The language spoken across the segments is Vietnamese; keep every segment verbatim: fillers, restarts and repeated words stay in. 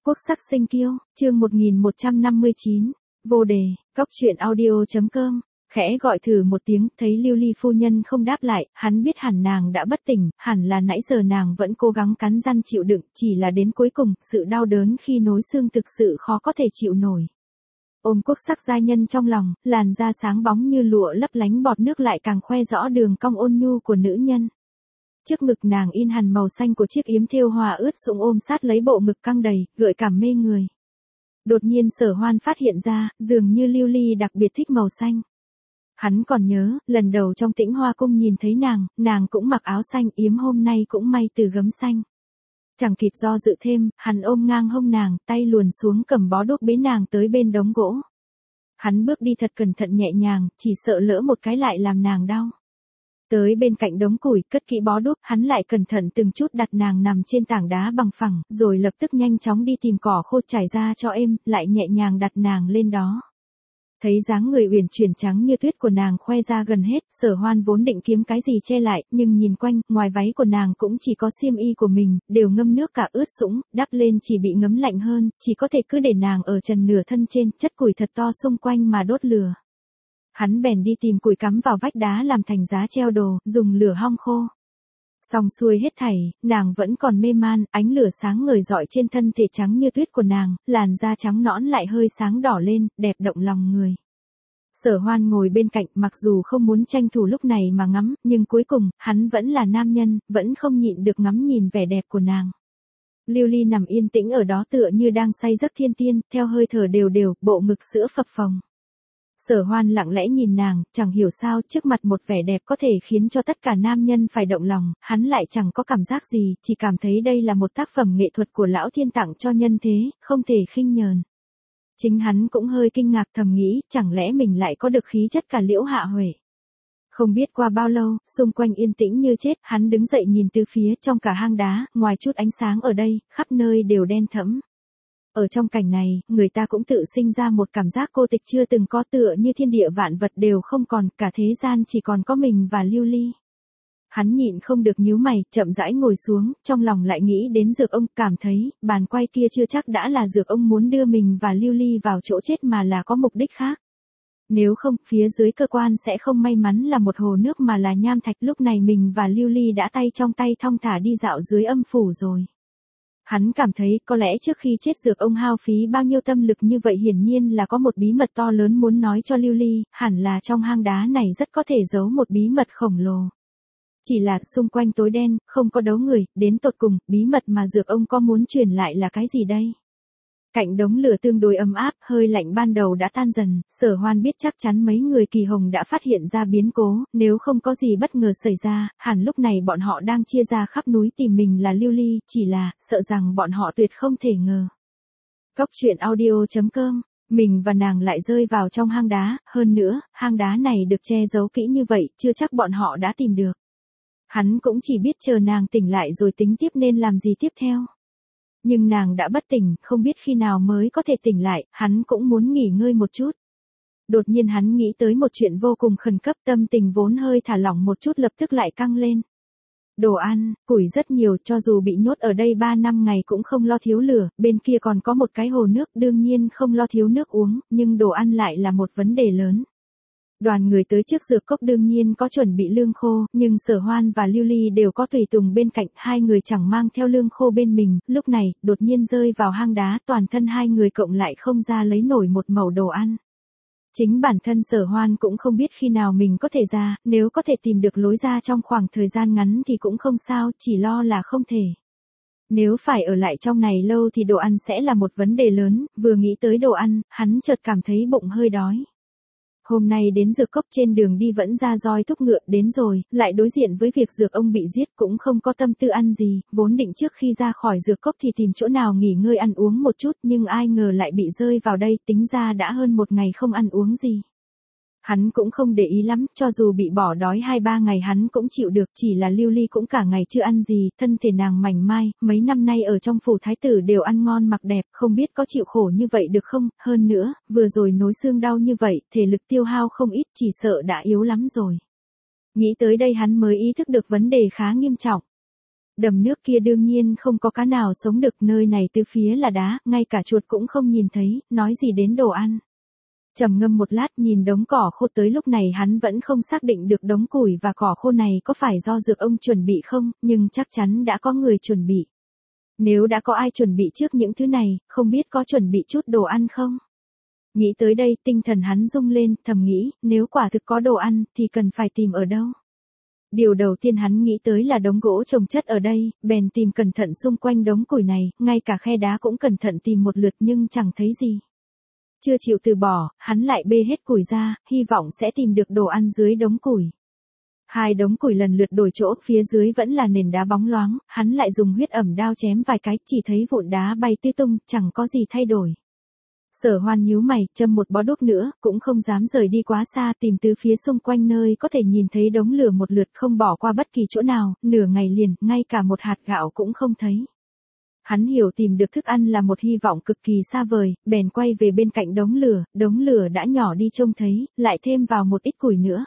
Quốc sắc sinh kiêu, chương một nghìn một trăm năm mươi chín, vô đề, góc truyện audio.com, khẽ gọi thử một tiếng, thấy Lưu Ly phu nhân không đáp lại, hắn biết hẳn nàng đã bất tỉnh, hẳn là nãy giờ nàng vẫn cố gắng cắn răng chịu đựng, chỉ là đến cuối cùng, sự đau đớn khi nối xương thực sự khó có thể chịu nổi. Ôm quốc sắc giai nhân trong lòng, làn da sáng bóng như lụa lấp lánh bọt nước lại càng khoe rõ đường cong ôn nhu của nữ nhân. Trước ngực nàng in hằn màu xanh của chiếc yếm thêu hoa ướt sũng ôm sát lấy bộ ngực căng đầy, gợi cảm mê người. Đột nhiên Sở Hoan phát hiện ra, dường như Lưu Ly đặc biệt thích màu xanh. Hắn còn nhớ, lần đầu trong Tĩnh Hoa cung nhìn thấy nàng, nàng cũng mặc áo xanh, yếm hôm nay cũng may từ gấm xanh. Chẳng kịp do dự thêm, hắn ôm ngang hông nàng, tay luồn xuống cầm bó đuốc bế nàng tới bên đống gỗ. Hắn bước đi thật cẩn thận nhẹ nhàng, chỉ sợ lỡ một cái lại làm nàng đau. Tới bên cạnh đống củi, cất kỹ bó đuốc, hắn lại cẩn thận từng chút đặt nàng nằm trên tảng đá bằng phẳng, rồi lập tức nhanh chóng đi tìm cỏ khô trải ra cho êm, lại nhẹ nhàng đặt nàng lên đó. Thấy dáng người uyển chuyển trắng như tuyết của nàng khoe ra gần hết, Sở Hoan vốn định kiếm cái gì che lại, nhưng nhìn quanh, ngoài váy của nàng cũng chỉ có xiêm y của mình, đều ngâm nước cả ướt sũng, đắp lên chỉ bị ngấm lạnh hơn, chỉ có thể cứ để nàng ở trần nửa thân trên, chất củi thật to xung quanh mà đốt lửa. Hắn bèn đi tìm củi cắm vào vách đá làm thành giá treo đồ, dùng lửa hong khô. Xong xuôi hết thảy, nàng vẫn còn mê man, ánh lửa sáng ngời rọi trên thân thể trắng như tuyết của nàng, làn da trắng nõn lại hơi sáng đỏ lên, đẹp động lòng người. Sở Hoan ngồi bên cạnh, mặc dù không muốn tranh thủ lúc này mà ngắm, nhưng cuối cùng, hắn vẫn là nam nhân, vẫn không nhịn được ngắm nhìn vẻ đẹp của nàng. Lưu Ly nằm yên tĩnh ở đó tựa như đang say giấc thiên tiên, theo hơi thở đều đều, bộ ngực sữa phập phồng. Sở Hoan lặng lẽ nhìn nàng, chẳng hiểu sao trước mặt một vẻ đẹp có thể khiến cho tất cả nam nhân phải động lòng, hắn lại chẳng có cảm giác gì, chỉ cảm thấy đây là một tác phẩm nghệ thuật của lão thiên tặng cho nhân thế, không thể khinh nhờn. Chính hắn cũng hơi kinh ngạc thầm nghĩ, chẳng lẽ mình lại có được khí chất cả Liễu Hạ Huệ. Không biết qua bao lâu, xung quanh yên tĩnh như chết, hắn đứng dậy nhìn từ phía trong cả hang đá, ngoài chút ánh sáng ở đây, khắp nơi đều đen thẫm. Ở trong cảnh này, người ta cũng tự sinh ra một cảm giác cô tịch chưa từng có, tựa như thiên địa vạn vật đều không còn, cả thế gian chỉ còn có mình và Lưu Ly. Hắn nhịn không được nhíu mày, chậm rãi ngồi xuống, trong lòng lại nghĩ đến Dược Ông, cảm thấy, bàn quay kia chưa chắc đã là Dược Ông muốn đưa mình và Lưu Ly vào chỗ chết mà là có mục đích khác. Nếu không, phía dưới cơ quan sẽ không may mắn là một hồ nước mà là nham thạch, lúc này mình và Lưu Ly đã tay trong tay thong thả đi dạo dưới âm phủ rồi. Hắn cảm thấy có lẽ trước khi chết Dược Ông hao phí bao nhiêu tâm lực như vậy, hiển nhiên là có một bí mật to lớn muốn nói cho Lưu Ly, hẳn là trong hang đá này rất có thể giấu một bí mật khổng lồ. Chỉ là xung quanh tối đen, không có đấu người, đến tột cùng, bí mật mà Dược Ông có muốn truyền lại là cái gì đây? Cạnh đống lửa tương đối ấm áp, hơi lạnh ban đầu đã tan dần, Sở Hoan biết chắc chắn mấy người Kỳ Hồng đã phát hiện ra biến cố, nếu không có gì bất ngờ xảy ra, hẳn lúc này bọn họ đang chia ra khắp núi tìm mình là Lưu Ly, chỉ là, sợ rằng bọn họ tuyệt không thể ngờ. Góc truyện audio.com, mình và nàng lại rơi vào trong hang đá, hơn nữa, hang đá này được che giấu kỹ như vậy, chưa chắc bọn họ đã tìm được. Hắn cũng chỉ biết chờ nàng tỉnh lại rồi tính tiếp nên làm gì tiếp theo. Nhưng nàng đã bất tỉnh, không biết khi nào mới có thể tỉnh lại, hắn cũng muốn nghỉ ngơi một chút. Đột nhiên hắn nghĩ tới một chuyện vô cùng khẩn cấp, tâm tình vốn hơi thả lỏng một chút lập tức lại căng lên. Đồ ăn, củi rất nhiều, cho dù bị nhốt ở đây ba năm ngày cũng không lo thiếu lửa, bên kia còn có một cái hồ nước, đương nhiên không lo thiếu nước uống, nhưng đồ ăn lại là một vấn đề lớn. Đoàn người tới trước dược cốc đương nhiên có chuẩn bị lương khô, nhưng Sở Hoan và Lưu Ly đều có tùy tùng bên cạnh, hai người chẳng mang theo lương khô bên mình, lúc này, đột nhiên rơi vào hang đá, toàn thân hai người cộng lại không ra lấy nổi một mẩu đồ ăn. Chính bản thân Sở Hoan cũng không biết khi nào mình có thể ra, nếu có thể tìm được lối ra trong khoảng thời gian ngắn thì cũng không sao, chỉ lo là không thể. Nếu phải ở lại trong này lâu thì đồ ăn sẽ là một vấn đề lớn, vừa nghĩ tới đồ ăn, hắn chợt cảm thấy bụng hơi đói. Hôm nay đến dược cốc trên đường đi vẫn ra roi thúc ngựa, đến rồi, lại đối diện với việc Dược Ông bị giết cũng không có tâm tư ăn gì, vốn định trước khi ra khỏi dược cốc thì tìm chỗ nào nghỉ ngơi ăn uống một chút, nhưng ai ngờ lại bị rơi vào đây, tính ra đã hơn một ngày không ăn uống gì. Hắn cũng không để ý lắm, cho dù bị bỏ đói hai ba ngày hắn cũng chịu được, chỉ là Lưu Ly cũng cả ngày chưa ăn gì, thân thể nàng mảnh mai, mấy năm nay ở trong phủ thái tử đều ăn ngon mặc đẹp, không biết có chịu khổ như vậy được không, hơn nữa, vừa rồi nối xương đau như vậy, thể lực tiêu hao không ít, chỉ sợ đã yếu lắm rồi. Nghĩ tới đây hắn mới ý thức được vấn đề khá nghiêm trọng. Đầm nước kia đương nhiên không có cá nào sống được, nơi này tứ phía là đá, ngay cả chuột cũng không nhìn thấy, nói gì đến đồ ăn. Trầm ngâm một lát nhìn đống cỏ khô, tới lúc này hắn vẫn không xác định được đống củi và cỏ khô này có phải do dược ông chuẩn bị không, nhưng chắc chắn đã có người chuẩn bị. Nếu đã có ai chuẩn bị trước những thứ này, không biết có chuẩn bị chút đồ ăn không? Nghĩ tới đây tinh thần hắn rung lên, thầm nghĩ, nếu quả thực có đồ ăn, thì cần phải tìm ở đâu? Điều đầu tiên hắn nghĩ tới là đống gỗ chồng chất ở đây, bèn tìm cẩn thận xung quanh đống củi này, ngay cả khe đá cũng cẩn thận tìm một lượt nhưng chẳng thấy gì. Chưa chịu từ bỏ, hắn lại bê hết củi ra, hy vọng sẽ tìm được đồ ăn dưới đống củi. Hai đống củi lần lượt đổi chỗ, phía dưới vẫn là nền đá bóng loáng, hắn lại dùng huyết ẩm đao chém vài cái, chỉ thấy vụn đá bay tứ tung, chẳng có gì thay đổi. Sở Hoan nhíu mày, châm một bó đuốc nữa, cũng không dám rời đi quá xa, tìm từ phía xung quanh nơi có thể nhìn thấy đống lửa một lượt, không bỏ qua bất kỳ chỗ nào, nửa ngày liền, ngay cả một hạt gạo cũng không thấy. Hắn hiểu tìm được thức ăn là một hy vọng cực kỳ xa vời, bèn quay về bên cạnh đống lửa, đống lửa đã nhỏ đi trông thấy, lại thêm vào một ít củi nữa.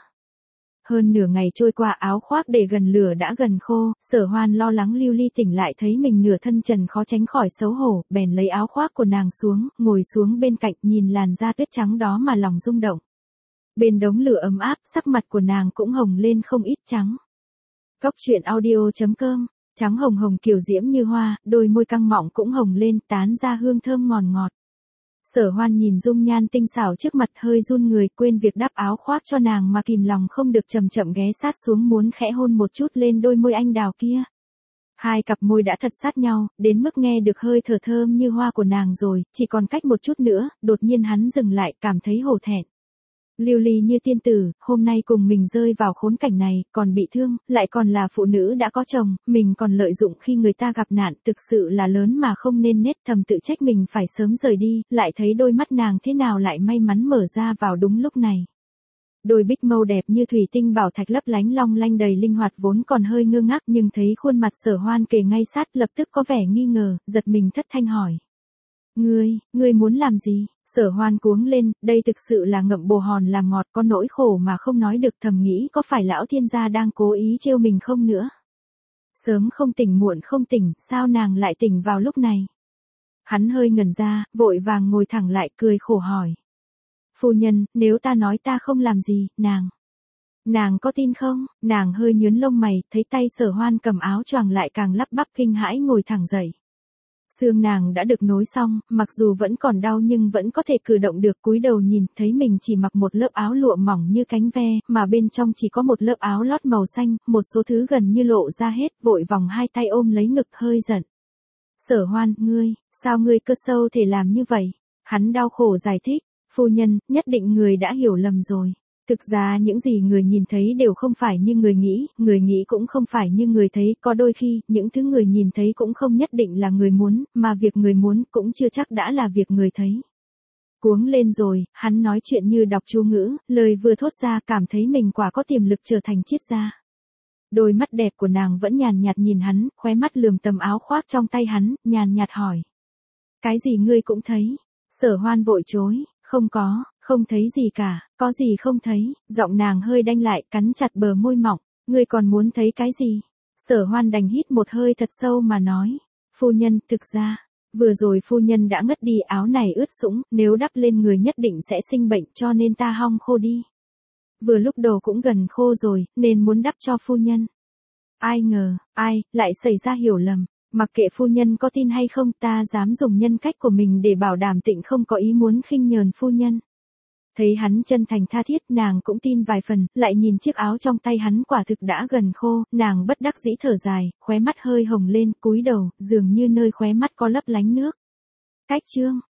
Hơn nửa ngày trôi qua, áo khoác để gần lửa đã gần khô, Sở Hoan lo lắng Lưu Ly tỉnh lại thấy mình nửa thân trần khó tránh khỏi xấu hổ, bèn lấy áo khoác của nàng xuống, ngồi xuống bên cạnh nhìn làn da tuyết trắng đó mà lòng rung động. Bên đống lửa ấm áp, sắc mặt của nàng cũng hồng lên không ít trắng. Cốc truyện audio chấm com, trắng hồng hồng kiều diễm như hoa, đôi môi căng mọng cũng hồng lên, tán ra hương thơm ngọt ngọt. Sở Hoan nhìn dung nhan tinh xảo trước mặt hơi run người, quên việc đắp áo khoác cho nàng mà kìm lòng không được chậm chậm ghé sát xuống muốn khẽ hôn một chút lên đôi môi anh đào kia. Hai cặp môi đã thật sát nhau, đến mức nghe được hơi thở thơm như hoa của nàng rồi, chỉ còn cách một chút nữa, đột nhiên hắn dừng lại, cảm thấy hổ thẹn. Lưu Ly như tiên tử, hôm nay cùng mình rơi vào khốn cảnh này, còn bị thương, lại còn là phụ nữ đã có chồng, mình còn lợi dụng khi người ta gặp nạn, thực sự là lớn mà không nên nết, thầm tự trách mình phải sớm rời đi, lại thấy đôi mắt nàng thế nào lại may mắn mở ra vào đúng lúc này. Đôi bích mâu đẹp như thủy tinh bảo thạch lấp lánh long lanh đầy linh hoạt vốn còn hơi ngơ ngác nhưng thấy khuôn mặt Sở Hoan kề ngay sát lập tức có vẻ nghi ngờ, giật mình thất thanh hỏi. Ngươi, ngươi muốn làm gì? Sở Hoan cuống lên, đây thực sự là ngậm bồ hòn làm ngọt, có nỗi khổ mà không nói được, thầm nghĩ có phải lão thiên gia đang cố ý trêu mình không nữa. Sớm không tỉnh muộn không tỉnh, sao nàng lại tỉnh vào lúc này? Hắn hơi ngẩn ra, vội vàng ngồi thẳng lại cười khổ hỏi. Phu nhân, nếu ta nói ta không làm gì, nàng... Nàng có tin không? Nàng hơi nhướng lông mày, thấy tay Sở Hoan cầm áo choàng lại càng lắp bắp kinh hãi ngồi thẳng dậy. Xương nàng đã được nối xong, mặc dù vẫn còn đau nhưng vẫn có thể cử động được, cúi đầu nhìn, thấy mình chỉ mặc một lớp áo lụa mỏng như cánh ve, mà bên trong chỉ có một lớp áo lót màu xanh, một số thứ gần như lộ ra hết, vội vòng hai tay ôm lấy ngực hơi giận. Sở Hoan, ngươi, sao ngươi cơ sâu thể làm như vậy? Hắn đau khổ giải thích, phu nhân, nhất định người đã hiểu lầm rồi. Thực ra những gì người nhìn thấy đều không phải như người nghĩ, người nghĩ cũng không phải như người thấy, có đôi khi, những thứ người nhìn thấy cũng không nhất định là người muốn, mà việc người muốn cũng chưa chắc đã là việc người thấy. Cuống lên rồi, hắn nói chuyện như đọc chú ngữ, lời vừa thốt ra cảm thấy mình quả có tiềm lực trở thành triết gia. Đôi mắt đẹp của nàng vẫn nhàn nhạt nhìn hắn, khóe mắt lườm tầm áo khoác trong tay hắn, nhàn nhạt hỏi. Cái gì ngươi cũng thấy? Sở Hoan vội chối, không có. Không thấy gì cả, có gì không thấy, giọng nàng hơi đanh lại, cắn chặt bờ môi mỏng, ngươi còn muốn thấy cái gì? Sở Hoan đành hít một hơi thật sâu mà nói, phu nhân, thực ra, vừa rồi phu nhân đã ngất đi, áo này ướt sũng, nếu đắp lên người nhất định sẽ sinh bệnh cho nên ta hong khô đi. Vừa lúc đồ cũng gần khô rồi, nên muốn đắp cho phu nhân. Ai ngờ, ai, lại xảy ra hiểu lầm. Mặc kệ phu nhân có tin hay không, ta dám dùng nhân cách của mình để bảo đảm Tịnh không có ý muốn khinh nhờn phu nhân. Thấy hắn chân thành tha thiết, nàng cũng tin vài phần, lại nhìn chiếc áo trong tay hắn quả thực đã gần khô, nàng bất đắc dĩ thở dài, khóe mắt hơi hồng lên, cúi đầu, dường như nơi khóe mắt có lấp lánh nước. Cách chương